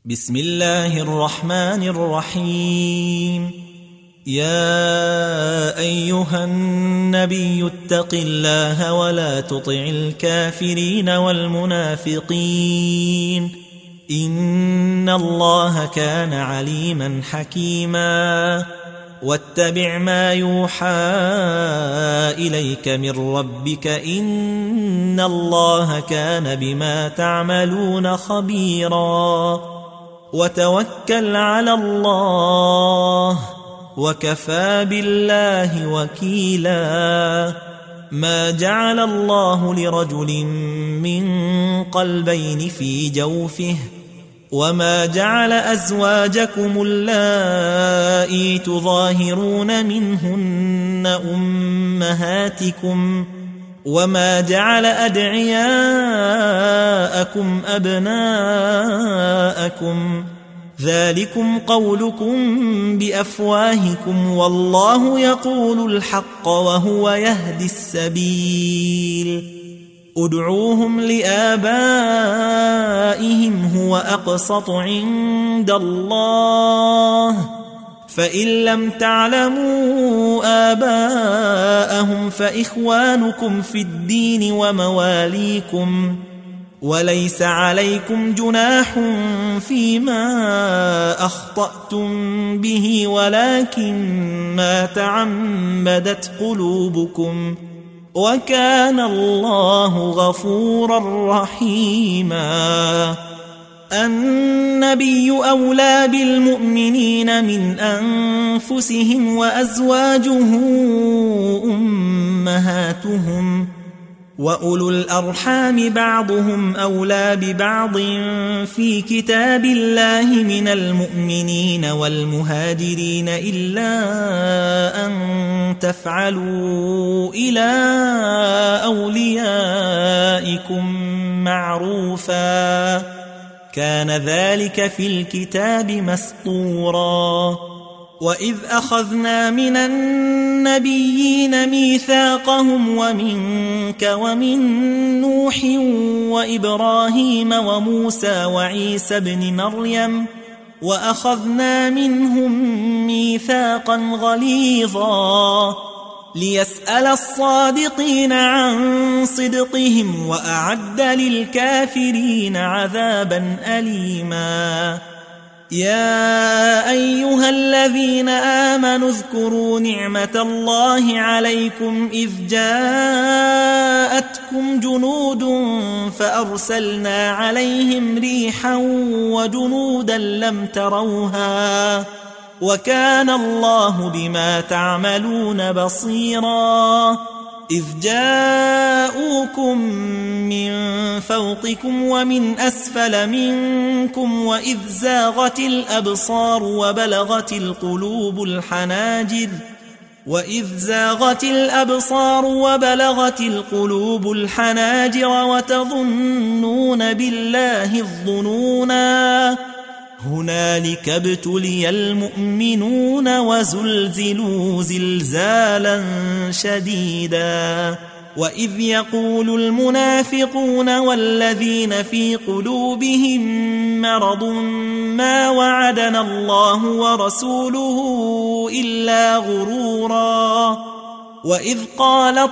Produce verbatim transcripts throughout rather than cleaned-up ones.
بسم الله الرحمن الرحيم. يا أيها النبي اتق الله ولا تطع الكافرين والمنافقين إن الله كان عليما حكيما. واتبع ما يوحى إليك من ربك إن الله كان بما تعملون خبيرا. وتوكل على الله وكفى بالله وكيلا. ما جعل الله لرجل من قلبين في جوفه وما جعل أزواجكم اللائي تظاهرون منهن أمهاتكم وما جعل أدعياءكم أبناءكم ذلكم قولكم بأفواهكم والله يقول الحق وهو يهدي السبيل. ادعوهم لآبائهم هو أقسط عند الله فإن لم تعلموا آباءهم فإخوانكم في الدين ومواليكم وليس عليكم جناح فيما أخطأتم به ولكن ما تعمدت قلوبكم وكان الله غفورا رحيما. النبي أولى بالمؤمنين من أنفسهم وأزواجه أمهاتهم وأولو الأرحام بعضهم أولى ببعض في كتاب الله من المؤمنين والمهاجرين إلا أن تفعلوا إلى أوليائكم معروفا كان ذلك في الكتاب مسطورا. وإذ أخذنا من النبيين ميثاقهم ومنك ومن نوح وإبراهيم وموسى وعيسى بن مريم وأخذنا منهم ميثاقا غليظا ليسأل الصادقين عن صدقهم وأعد للكافرين عذابا أليما. يا أيها الذين آمنوا اذكروا نعمة الله عليكم إذ جاءتكم جنود فأرسلنا عليهم ريحا وجنودا لم تروها وكان الله بما تعملون بصيرا. إذ جاءوكم من فوقكم ومن أسفل منكم وإذ زاغت الأبصار وبلغت القلوب الحناجر وإذ زاغت الأبصار وبلغت القلوب الحناجر وتظنون بالله الظنونا هنالك ابتلي المؤمنون وزلزلوا زلزالا شديدا. وإذ يقول المنافقون والذين في قلوبهم مرض ما وعدنا الله ورسوله إلا غرورا. وإذ قالت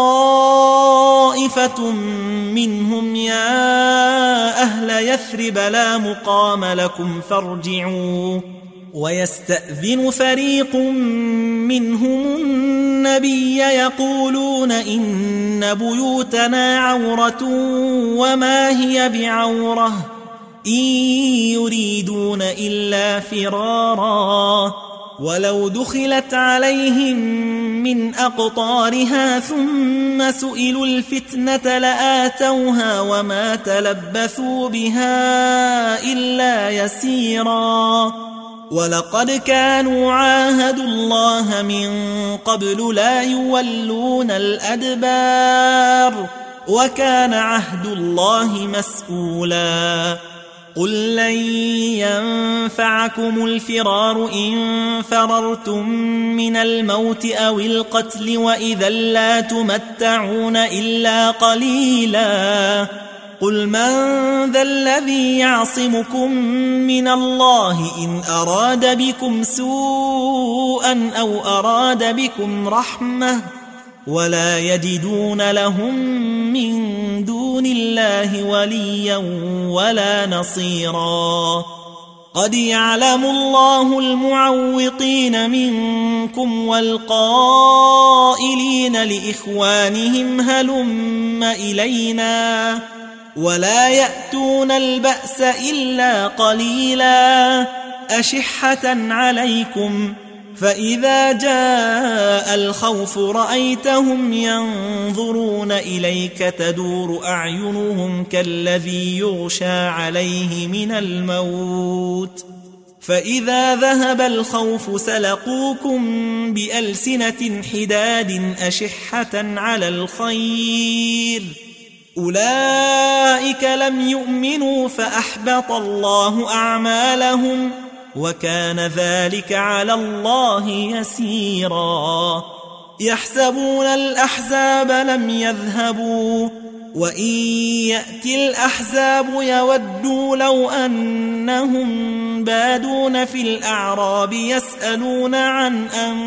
طائفة منهم يا أهل يثرب لا مقام لكم فارجعوا ويستأذن فريق منهم النبي يقولون إن بيوتنا عورة وما هي بعورة إن يريدون إلا فرارا ولو دخلت عليهم من أقطارها ثم سئلوا الفتنة لآتوها وما تلبثوا بها إلا يسيرا. ولقد كانوا عاهدوا الله من قبل لا يولون الأدبار وكان عهد الله مسؤولا. قل لن ينفعكم الفرار إن فررتم من الموت أو القتل وإذا لا تمتعون إلا قليلا قل من ذا الذي يعصمكم من الله إن أراد بكم سوءا أو أراد بكم رحمة ولا يجدون لهم من دون الله وليا ولا نصيرا قد يعلم الله المعوقين منكم والقائلين لإخوانهم هلم إلينا ولا يأتون البأس إلا قليلا أشحة عليكم فإذا جاء الخوف رأيتهم ينظرون إليك تدور أعينهم كالذي يغشى عليه من الموت فإذا ذهب الخوف سلقوكم بألسنة حداد أشحة على الخير أولئك لم يؤمنوا فأحبط الله أعمالهم وكان ذلك على الله يسيرا يحسبون الأحزاب لم يذهبوا وإن يأتي الأحزاب يودوا لو أنهم بادون في الأعراب يسألون عن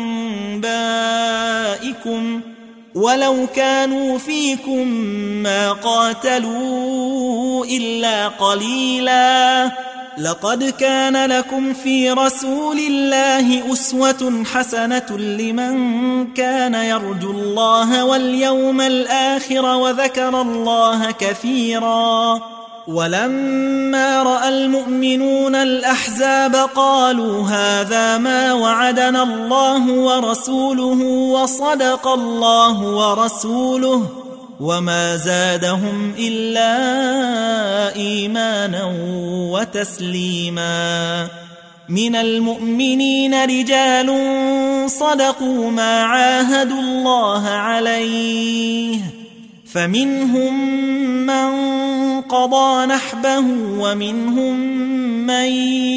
أنبائكم ولو كانوا فيكم ما قاتلوا إلا قليلا لقد كان لكم في رسول الله أسوة حسنة لمن كان يرجو الله واليوم الآخر وذكر الله كثيرا ولما رأى المؤمنون الأحزاب قالوا هذا ما وعدنا الله ورسوله وصدق الله ورسوله وما زادهم إلا إيمانا وتسليما من المؤمنين رجال صدقوا ما عاهدوا الله عليه فمنهم من قضى نحبه ومنهم من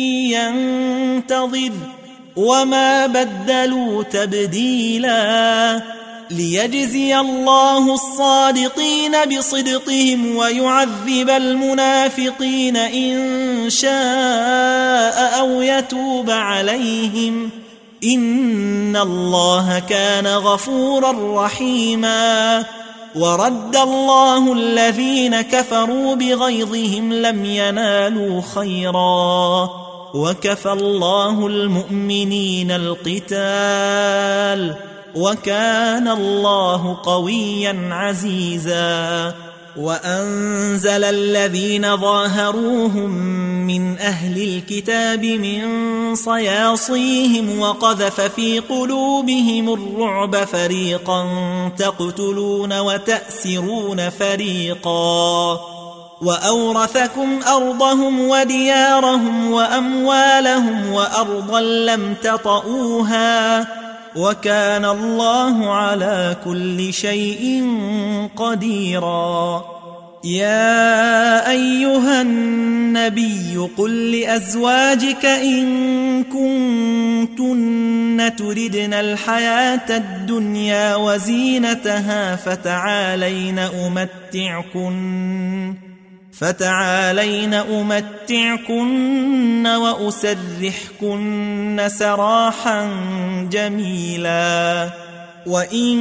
ينتظر وما بدلوا تبديلا ليجزي الله الصادقين بصدقهم ويعذب المنافقين إن شاء أو يتوب عليهم إن الله كان غفورا رحيما ورد الله الذين كفروا بغيظهم لم ينالوا خيرا وكفى الله المؤمنين القتال وكان الله قويا عزيزا وأنزل الذين ظاهروهم من أهل الكتاب من صياصيهم وقذف في قلوبهم الرعب فريقا تقتلون وتأسرون فريقا وأورثكم أرضهم وديارهم وأموالهم وأرضا لم تطئوها وكان الله على كل شيء قديرا يا أيها النبي قل لأزواجك إن كنتن تردن الحياة الدنيا وزينتها فتعالين أمتعكن فتعالين أمتعكن وأسرحكن سراحا جميلا وإن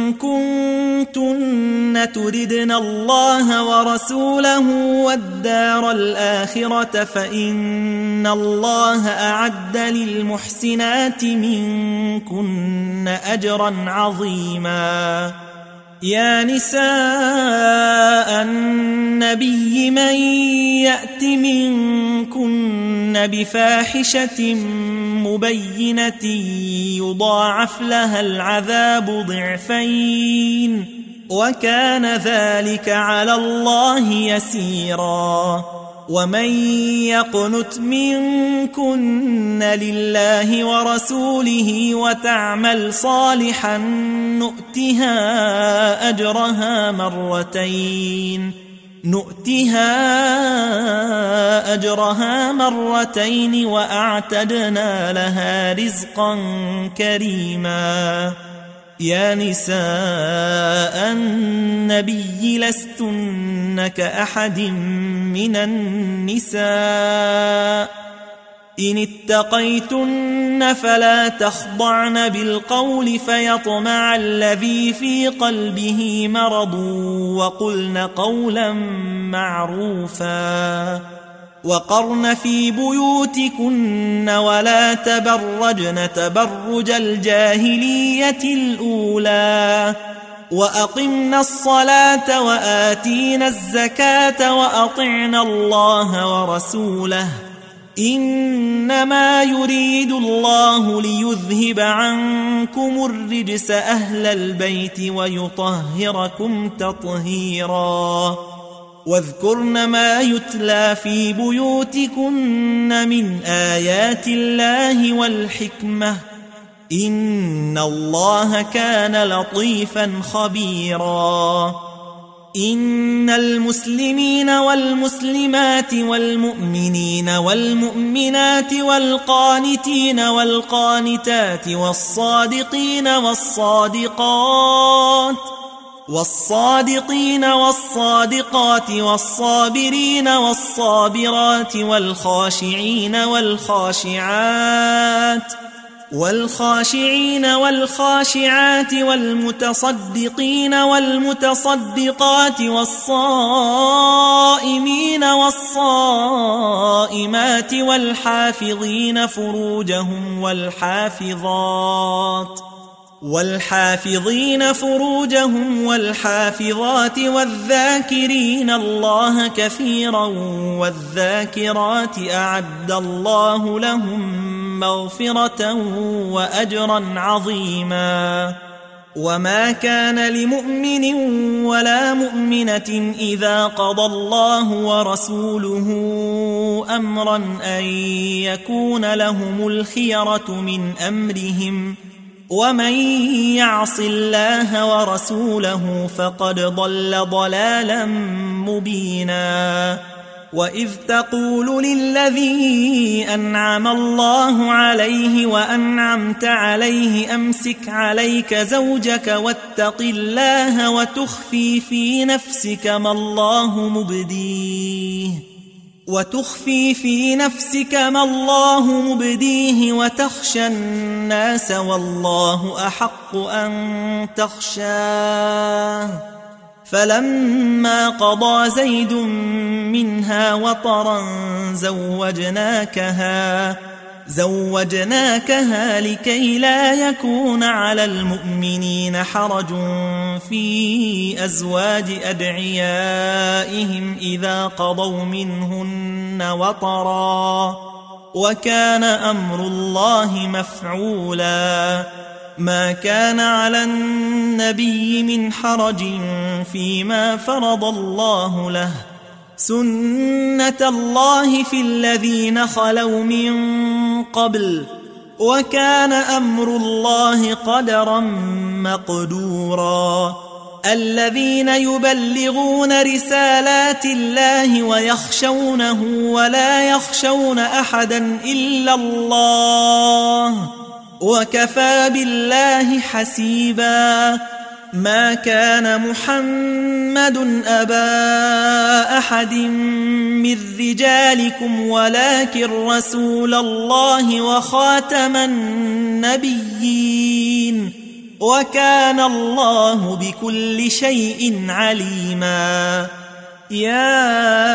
كنتن تردن الله ورسوله والدار الآخرة فإن الله أعد للمحسنات منكن أجرا عظيما يا نساء النبي من يأت منكن بفاحشة مبينة يضاعف لها العذاب ضعفين وكان ذلك على الله يسيرا ومن يقنت منكن لله ورسوله وتعمل صالحا نؤتها أجرها مرتين نؤتها أجرها مرتين وأعتدنا لها رزقا كريما يا نساء النبي لستن كأحد من النساء إن اتقيتن فلا تخضعن بالقول فيطمع الذي في قلبه مرض وقلن قولا معروفا وقرن في بيوتكن ولا تبرجن تبرج الجاهلية الأولى وأقمنا الصلاة وآتينا الزكاة وأطعنا الله ورسوله إنما يريد الله ليذهب عنكم الرجس أهل البيت ويطهركم تطهيرا واذكرن ما يتلى في بيوتكن من آيات الله والحكمة إن الله كان لطيفا خبيرا إن المسلمين والمسلمات والمؤمنين والمؤمنات والقانتين والقانتات والصادقين والصادقات والصادقين والصادقات والصابرين والصابرات والخاشعين والخاشعات والخاشعين والخاشعات والمتصدقين والمتصدقات والصائمين والصائمات والحافظين فروجهم والحافظات والحافظين فروجهم والحافظات والذاكرين الله كثيرا والذاكرات أعد الله لهم مغفرة وأجرا عظيما وما كان لمؤمن ولا مؤمنة إذا قضى الله ورسوله أمرا أن يكون لهم الخيرة من أمرهم ومن يعص الله ورسوله فقد ضل ضلالا مبينا وإذ تقول للذي أنعم الله عليه وأنعمت عليه أمسك عليك زوجك واتق الله وتخفي في نفسك ما الله مبديه وتخفي في نفسك ما الله مبديه وتخشى الناس والله أحق أن تخشاه فلما قضى زيد منها وطرا زوجناكها زوجناكها لكي لا يكون على المؤمنين حرج في أزواج أدعيائهم إذا قضوا منهن وطرا وكان أمر الله مفعولا ما كان على النبي من حرج فيما فرض الله له سنة الله في الذين خلوا من قبل وكان أمر الله قدرا مقدورا الذين يبلغون رسالات الله ويخشونه ولا يخشون أحدا إلا الله وكفى بالله حسيبا ما كان محمد أبا أحد من رجالكم ولكن رسول الله وخاتم النبيين وكان الله بكل شيء عليما يا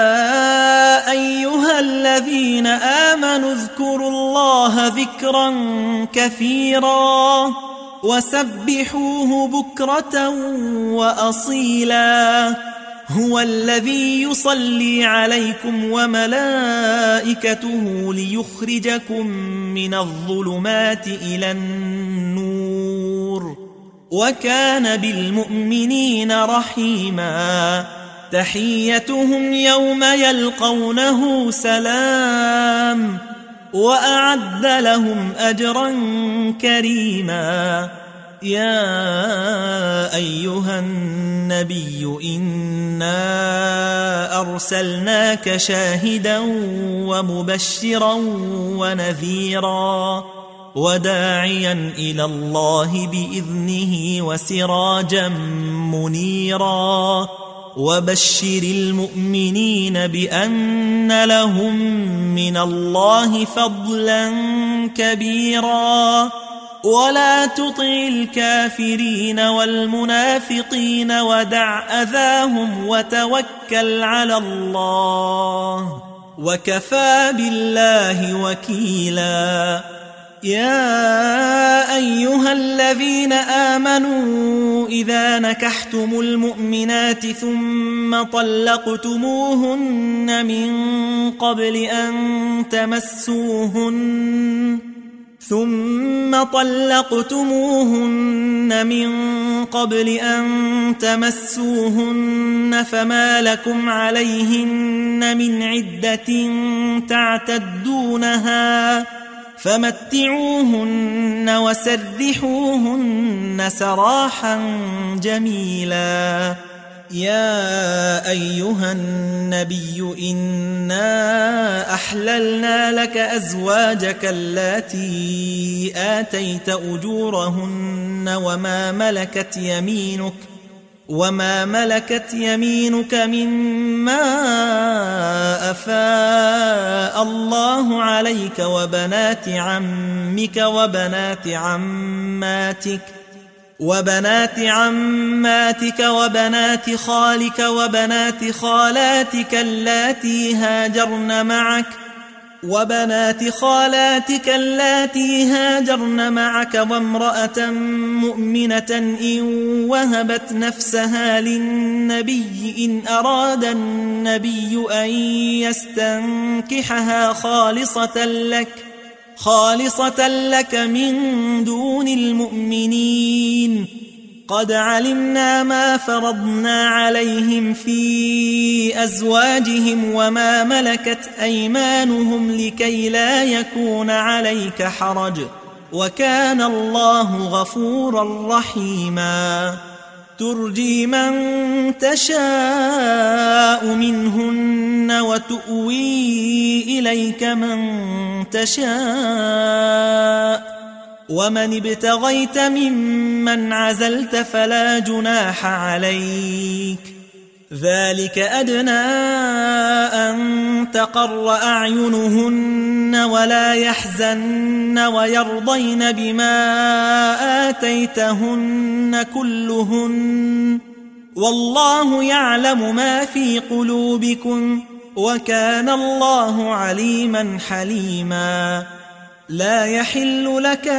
أيها الذين آمنوا اذكروا الله ذكرا كثيرا وسبحوه بكرة وأصيلا هو الذي يصلي عليكم وملائكته ليخرجكم من الظلمات إلى النور وكان بالمؤمنين رحيما تحيتهم يوم يلقونه سلام وأعد لهم أجرا كريما يا أيها النبي إنا أرسلناك شاهدا ومبشرا ونذيرا وداعيا إلى الله بإذنه وسراجا منيرا وبشر المؤمنين بأن لهم من الله فضلا كبيرا ولا تطع الكافرين والمنافقين ودع أذاهم وتوكل على الله وكفى بالله وكيلا يا أيها الذين آمنوا إذا نكحتم المؤمنات ثم طلقتموهن من قبل أن تمسوهن ثم طلقتموهن من قبل أن تمسوهن فما لكم عليهن من عدة تعتدونها فمتعوهن وسرحوهن سراحا جميلا يا أيها النبي إنا أحللنا لك أزواجك اللاتي آتيت أجورهن وما ملكت يمينك وما ملكت يمينك مما أفاء الله عليك وبنات عمك وبنات عماتك وبنات عماتك وبنات خالك وبنات خالاتك اللاتي هاجرن معك وبنات خالاتك اللاتي هاجرن معك وامرأة مؤمنة إن وهبت نفسها للنبي إن أراد النبي أن يستنكحها خالصة لك خالصة لك من دون المؤمنين قد علمنا ما فرضنا عليهم في أزواجهم وما ملكت أيمانهم لكي لا يكون عليك حرج وكان الله غفورا رحيما ترجي من تشاء منهن وتؤوي إليك من تشاء ومن ابتغيت ممن عزلت فلا جناح عليك ذلك أدنى أن تقر أعينهن ولا يحزن ويرضين بما آتيتهن كلهن والله يعلم ما في قلوبكم وكان الله عليما حليما لا يحل لك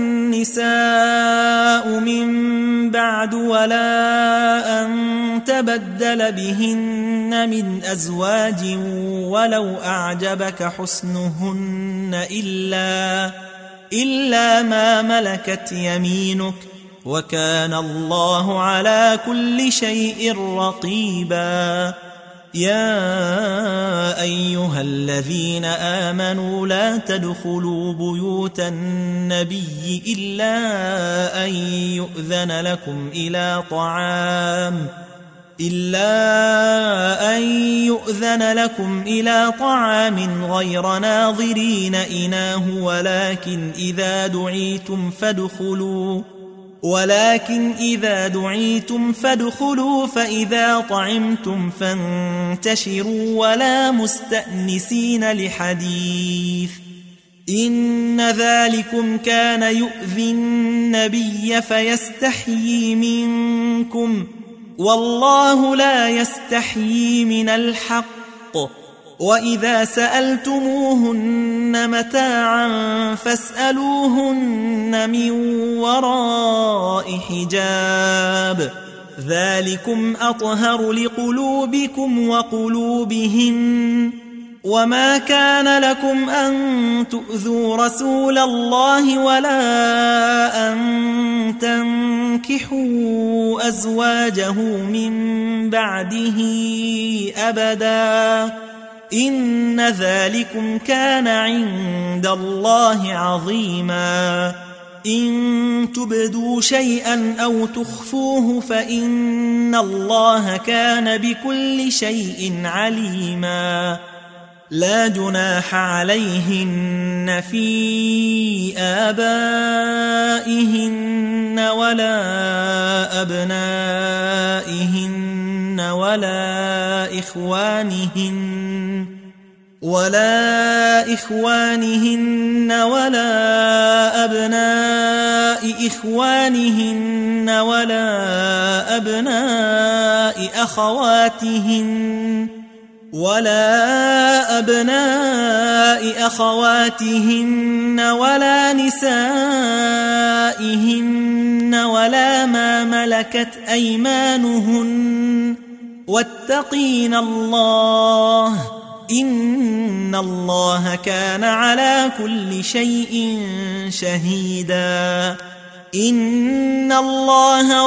النساء من بعد ولا أن تبدل بهن من أزواج ولو أعجبك حسنهن إلا, إلا ما ملكت يمينك وكان الله على كل شيء رقيبا يا أيها الذين آمنوا لا تدخلوا بيوت النبي إلا أن يؤذن لكم إلى طعام إلا أن يؤذن لكم إلى طعام غير ناظرين إناه ولكن إذا دعيتم فادخلوا ولكن إذا دعيتم فادخلوا فإذا طعمتم فانتشروا ولا مستأنسين لحديث إن ذلكم كان يؤذي النبي فيستحيي منكم والله لا يستحيي من الحق وإذا سألتموهن متاعا فاسألوهن من وراء حجاب ذلكم أطهر لقلوبكم وقلوبهن وما كان لكم أن تؤذوا رسول الله ولا أن تنكحوا أزواجه من بعده أبدا إن ذلكم كان عند الله عظيما إن تبدوا شيئا أو تخفوه فإن الله كان بكل شيء عليما لا جناح عليهن يشركن في آبائهن ولا أبنائهن ولا إخوانهن ولا إخوانهن ولا أبناء إخوانهن ولا أبناء أخواتهن ولا أبناء أخواتهن ولا نسائهن ولا ما ملكت أيمانهن واتقين الله إن الله كان على كل شيء شهيدا إن الله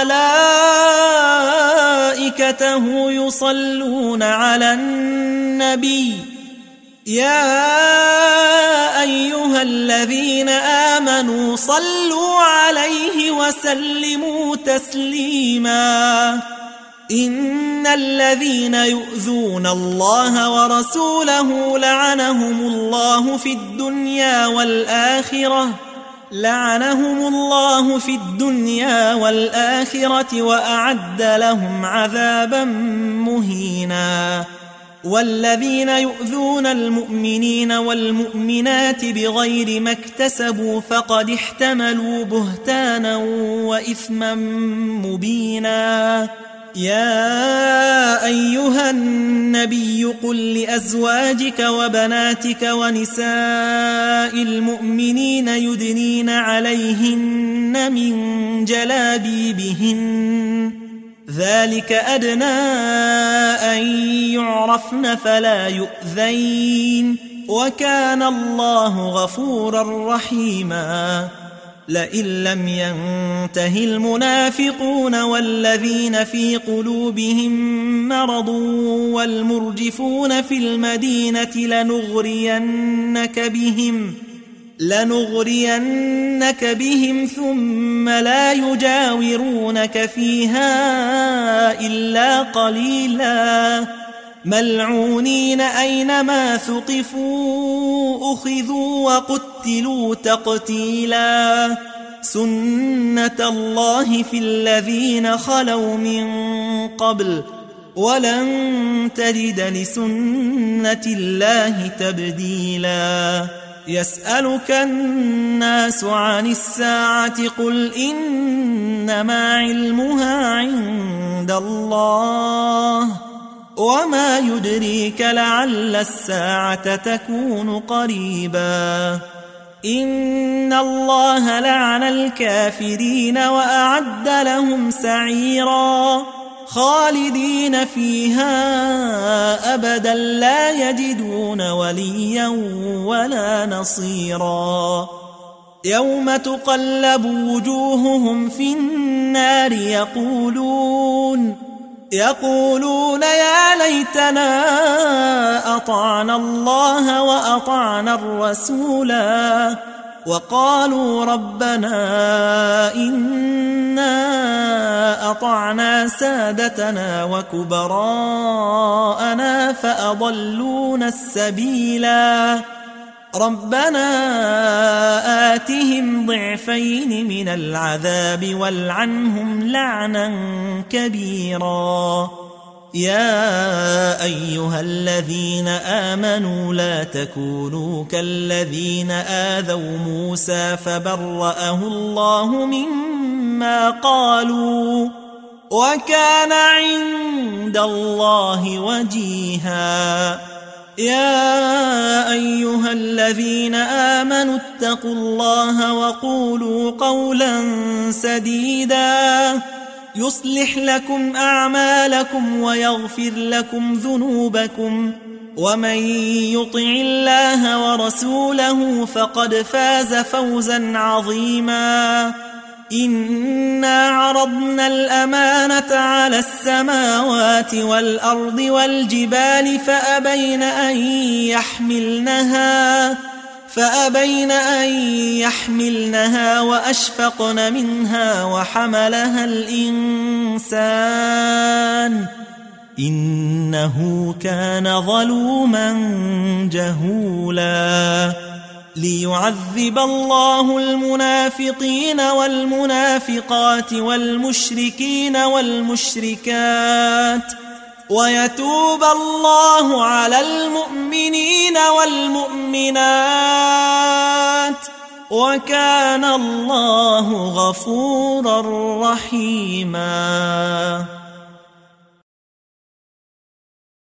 وملائكته يصلون على النبي يا أيها الذين آمنوا صلوا عليه وسلموا تسليما إن الذين يؤذون الله ورسوله لعنهم الله في الدنيا والآخرة لعنهم الله في الدنيا والآخرة وأعد لهم عذابا مهينا والذين يؤذون المؤمنين والمؤمنات بغير ما اكتسبوا فقد احتملوا بهتانا وإثما مبينا يا أيها النبي قل لأزواجك وبناتك ونساء المؤمنين يدنين عليهن من جلابيبهن ذلك أدنى أن يعرفن فلا يؤذين وكان الله غفورا رحيما لئن لم ينته المنافقون والذين في قلوبهم مرض والمرجفون في المدينة لنغرينك بهم لنغرينك بهم ثم لا يجاورونك فيها إلا قليلا ملعونين أينما ثقفوا أخذوا وقتلوا تقتيلا سنة الله في الذين خلوا من قبل ولن تجد لسنة الله تبديلا يسألك الناس عن الساعة قل إنما علمها عند الله وما يدريك لعل الساعة تكون قريبا إن الله لعن الكافرين وأعد لهم سعيرا خالدين فيها أبدا لا يجدون وليا ولا نصيرا يوم تقلب وجوههم في النار يقولون يقولون يا ليتنا أطعنا الله وأطعنا الرسولا وقالوا ربنا إنا أطعنا سادتنا وكبراءنا فأضلونا السبيلا ربنا آتهم ضعفين من العذاب والعنهم لعنا كبيرا يا أيها الذين آمنوا لا تكونوا كالذين آذوا موسى فبرأه الله مما قالوا وكان عند الله وجيها يا أيها الذين آمنوا اتقوا الله وقولوا قولا سديدا يصلح لكم أعمالكم ويغفر لكم ذنوبكم ومن يطع الله ورسوله فقد فاز فوزا عظيما إنا عرضنا الأمانة على السماوات والأرض والجبال فأبين أن يحملنها فأبين أن يحملنها وأشفقن منها وحملها الإنسان إنه كان ظلوما جهولا ليعذب الله المنافقين والمنافقات والمشركين والمشركات ويتوب الله على المؤمنين والمؤمنات وكان الله غفورا رحيما.